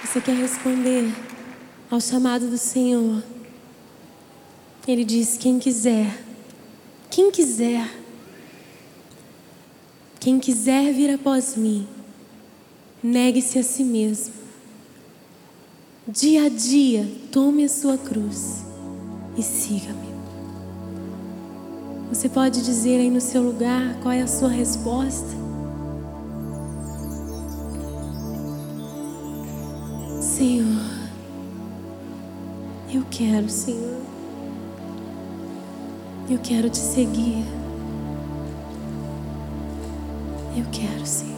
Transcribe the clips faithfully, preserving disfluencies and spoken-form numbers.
Você quer responder ao chamado do Senhor? Ele diz: quem quiser, quem quiser, quem quiser vir após mim, negue-se a si mesmo. Dia a dia, tome a sua cruz e siga-me. Você pode dizer aí no seu lugar qual é a sua resposta? Senhor, eu quero, Senhor. Eu quero te seguir. Eu quero, Senhor.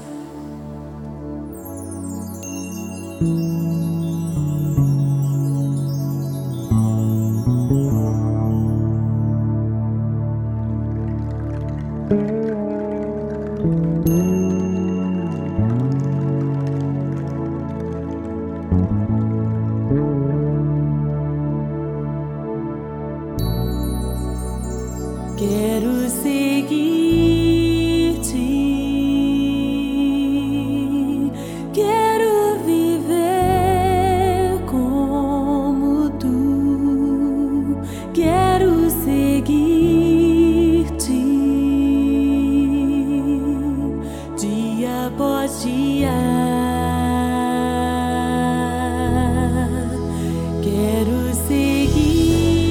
Quero seguir-te, quero viver como tu, quero seguir-te, dia após dia, quero seguir.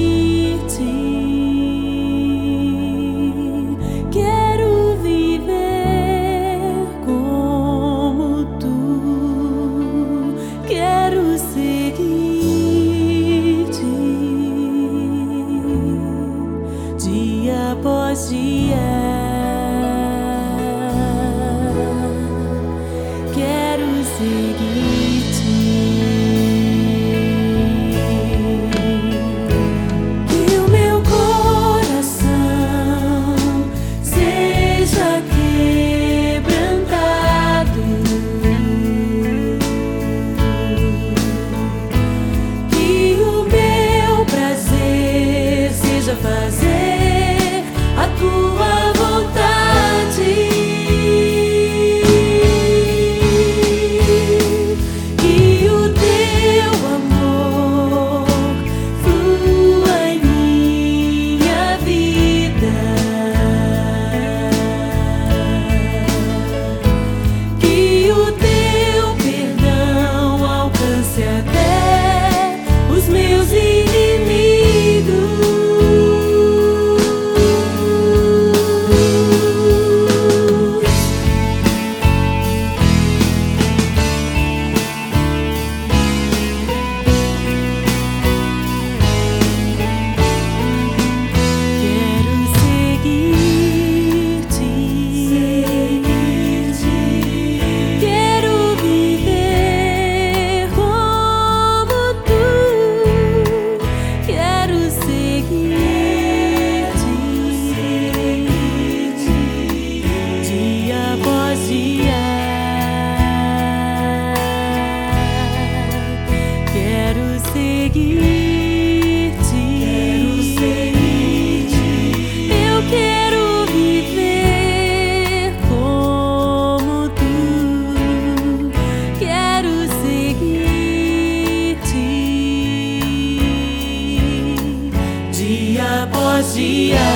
Dia após dia, quero seguir-te. Que o meu coração seja quebrantado, que o meu prazer seja fazer a tua vontade, que o teu amor flua em minha vida, que o teu perdão alcance até os meus inimigos. Dia após dia.